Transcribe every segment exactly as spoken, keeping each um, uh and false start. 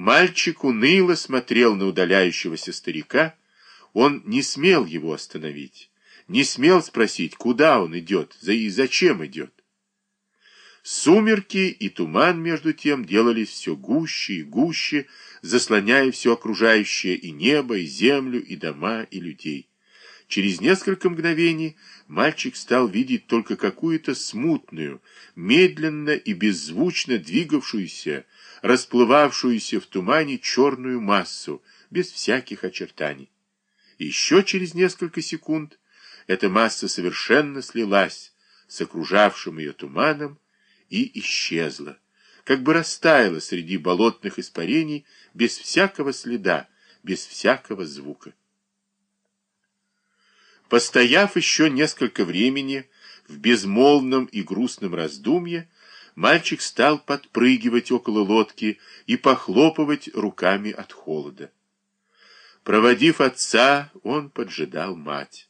Мальчик уныло смотрел на удаляющегося старика. Он не смел его остановить, не смел спросить, куда он идет и зачем идет. Сумерки и туман, между тем, делались все гуще и гуще, заслоняя все окружающее, и небо, и землю, и дома, и людей. Через несколько мгновений мальчик стал видеть только какую-то смутную, медленно и беззвучно двигавшуюся, расплывавшуюся в тумане черную массу, без всяких очертаний. Еще через несколько секунд эта масса совершенно слилась с окружавшим ее туманом и исчезла, как бы растаяла среди болотных испарений без всякого следа, без всякого звука. Постояв еще несколько времени в безмолвном и грустном раздумье, мальчик стал подпрыгивать около лодки и похлопывать руками от холода. Проводив отца, он поджидал мать.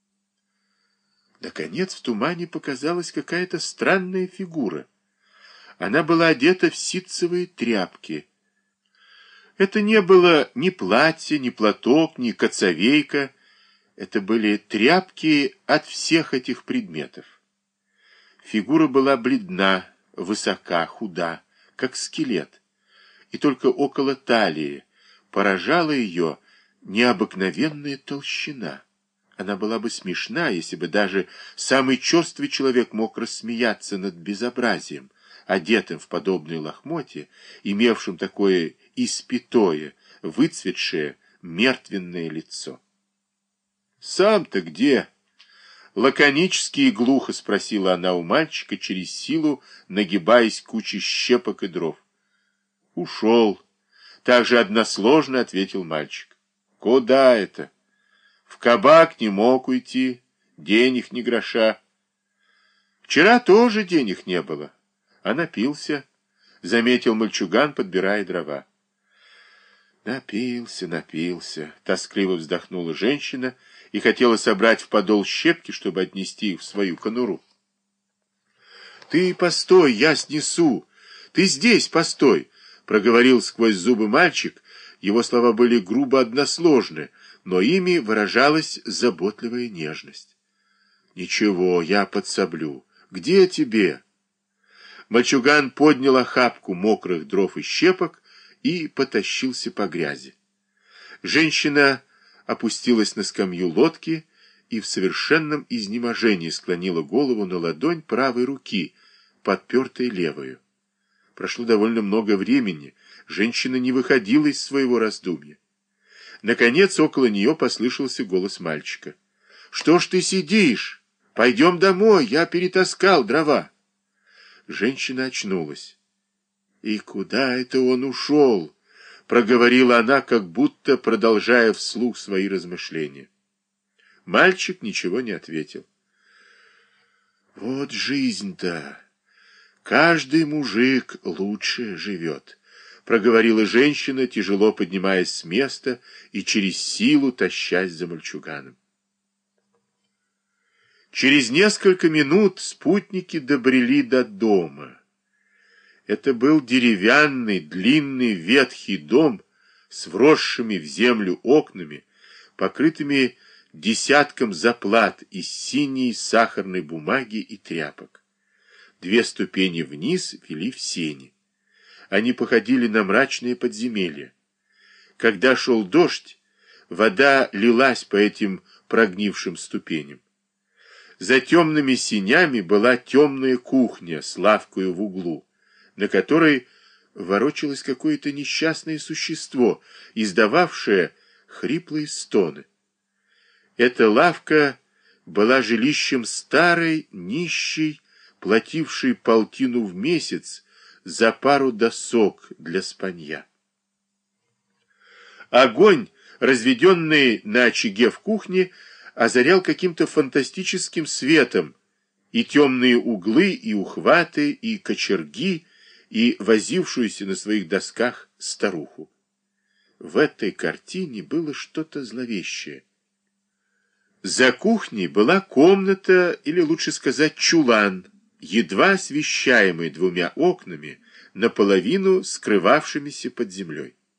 Наконец в тумане показалась какая-то странная фигура. Она была одета в ситцевые тряпки. Это не было ни платье, ни платок, ни коцовейка. Это были тряпки от всех этих предметов. Фигура была бледна, высока, худа, как скелет. И только около талии поражала ее необыкновенная толщина. Она была бы смешна, если бы даже самый черствый человек мог рассмеяться над безобразием, одетым в подобные лохмотья, имевшим такое испятое, выцветшее, мертвенное лицо. «Сам-то где?» — лаконически и глухо спросила она у мальчика, через силу нагибаясь к куче щепок и дров. «Ушел», — также односложно ответил мальчик. «Куда это?» «В кабак не мог уйти, денег ни гроша». «Вчера тоже денег не было, а напился», — заметил мальчуган, подбирая дрова. «Напился, напился», — тоскливо вздохнула женщина и хотела собрать в подол щепки, чтобы отнести их в свою конуру. «Ты постой, я снесу! Ты здесь постой!» — проговорил сквозь зубы мальчик. Его слова были грубо односложны, но ими выражалась заботливая нежность. «Ничего, я подсоблю. Где тебе?» Мальчуган поднял охапку мокрых дров и щепок и потащился по грязи. Женщина опустилась на скамью лодки и в совершенном изнеможении склонила голову на ладонь правой руки, подпертой левою. Прошло довольно много времени, женщина не выходила из своего раздумья. Наконец около нее послышался голос мальчика. «Что ж ты сидишь? Пойдем домой, я перетаскал дрова». Женщина очнулась. «И куда это он ушел?» — проговорила она, как будто продолжая вслух свои размышления. Мальчик ничего не ответил. «Вот жизнь-то! Каждый мужик лучше живет», — проговорила женщина, тяжело поднимаясь с места и через силу тащась за мальчуганом. Через несколько минут спутники добрели до дома. Это был деревянный, длинный, ветхий дом с вросшими в землю окнами, покрытыми десятком заплат из синей сахарной бумаги и тряпок. Две ступени вниз вели в сени. Они походили на мрачные подземелья. Когда шел дождь, вода лилась по этим прогнившим ступеням. За темными сенями была темная кухня с лавкою в углу, на которой ворочалось какое-то несчастное существо, издававшее хриплые стоны. Эта лавка была жилищем старой, нищей, платившей полтину в месяц за пару досок для спанья. Огонь, разведенный на очаге в кухне, озарял каким-то фантастическим светом и темные углы, и ухваты, и кочерги, и возившуюся на своих досках старуху. В этой картине было что-то зловещее. За кухней была комната, или лучше сказать чулан, едва освещаемый двумя окнами, наполовину скрывавшимися под землей.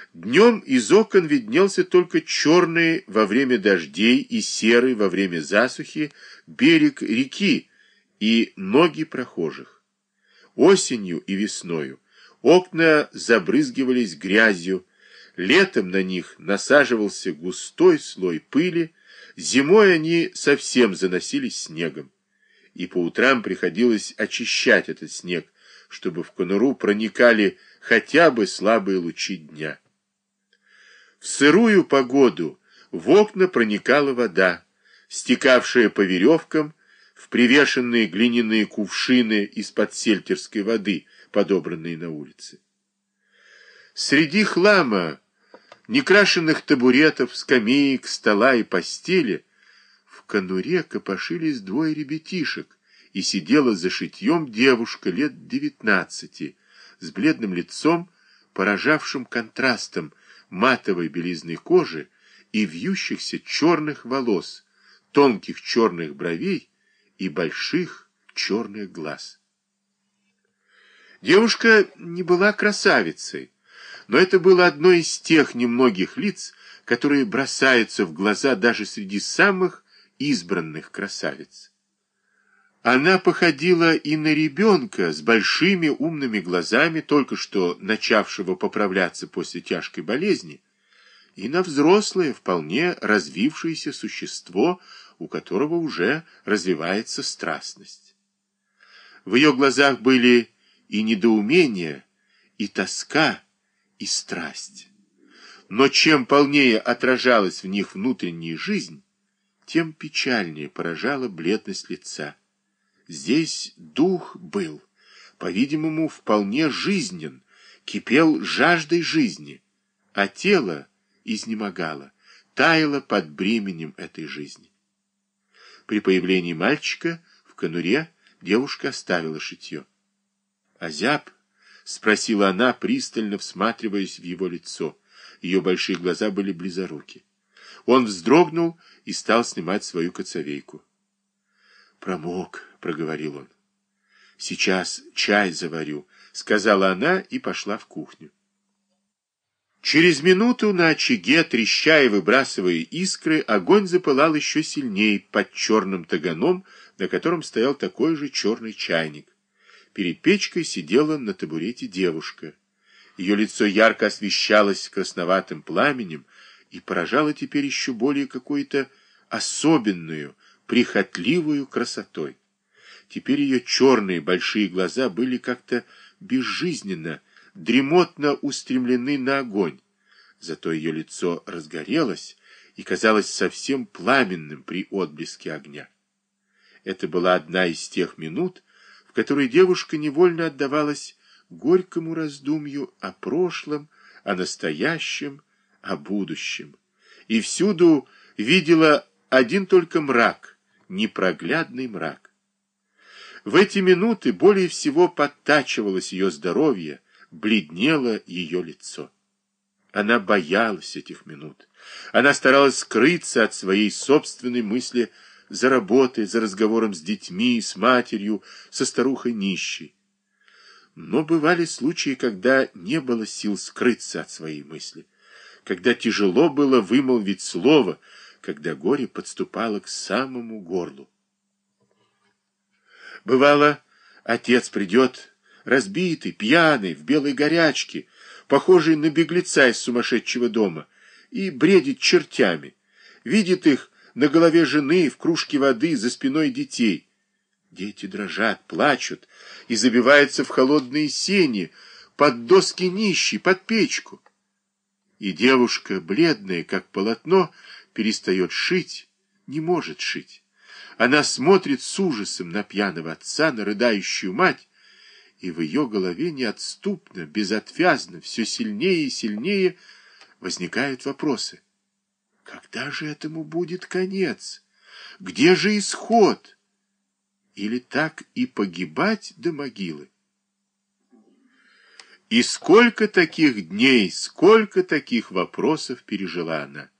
Днем из окон виднелся только черный во время дождей и серый во время засухи берег реки и ноги прохожих. Осенью и весною окна забрызгивались грязью, летом на них насаживался густой слой пыли, зимой они совсем заносились снегом, и по утрам приходилось очищать этот снег, чтобы в конуру проникали хотя бы слабые лучи дня. В сырую погоду в окна проникала вода, стекавшая по веревкам в привешенные глиняные кувшины из-под сельтерской воды, подобранные на улице. Среди хлама, некрашенных табуретов, скамеек, стола и постели, в конуре копошились двое ребятишек, и сидела за шитьем девушка лет девятнадцати, с бледным лицом, поражавшим контрастом матовой белизны кожи и вьющихся черных волос, тонких черных бровей и больших черных глаз. Девушка не была красавицей, но это было одно из тех немногих лиц, которые бросаются в глаза даже среди самых избранных красавиц. Она походила и на ребенка с большими умными глазами, только что начавшего поправляться после тяжкой болезни, и на взрослое, вполне развившееся существо, у которого уже развивается страстность. В ее глазах были и недоумение, и тоска, и страсть. Но чем полнее отражалась в них внутренняя жизнь, тем печальнее поражала бледность лица. Здесь дух был, по-видимому, вполне жизнен, кипел жаждой жизни, а тело изнемогало, таяло под бременем этой жизни. При появлении мальчика в конуре девушка оставила шитье. «Азяб?» — спросила она, пристально всматриваясь в его лицо. Ее большие глаза были близоруки. Он вздрогнул и стал снимать свою коцовейку. «Промок», — проговорил он. «Сейчас чай заварю», — сказала она и пошла в кухню. Через минуту на очаге, треща и выбрасывая искры, огонь запылал еще сильнее под черным таганом, на котором стоял такой же черный чайник. Перед печкой сидела на табурете девушка. Ее лицо ярко освещалось красноватым пламенем и поражало теперь еще более какой-то особенную, прихотливую красотой. Теперь ее черные большие глаза были как-то безжизненно, дремотно устремлены на огонь. Зато ее лицо разгорелось и казалось совсем пламенным при отблеске огня. Это была одна из тех минут, в которые девушка невольно отдавалась горькому раздумью о прошлом, о настоящем, о будущем. И всюду видела один только мрак, непроглядный мрак. В эти минуты более всего подтачивалось ее здоровье, бледнело ее лицо. Она боялась этих минут. Она старалась скрыться от своей собственной мысли за работой, за разговором с детьми, с матерью, со старухой нищей. Но бывали случаи, когда не было сил скрыться от своей мысли, когда тяжело было вымолвить слово, когда горе подступало к самому горлу. Бывало, отец придет, разбитый, пьяный, в белой горячке, похожий на беглеца из сумасшедшего дома, и бредит чертями, видит их на голове жены, в кружке воды, за спиной детей. Дети дрожат, плачут и забиваются в холодные сени, под доски нищей, под печку. И девушка, бледная, как полотно, перестает шить, не может шить. Она смотрит с ужасом на пьяного отца, на рыдающую мать, и в ее голове неотступно, безотвязно, все сильнее и сильнее возникают вопросы. Когда же этому будет конец? Где же исход? Или так и погибать до могилы? И сколько таких дней, сколько таких вопросов пережила она.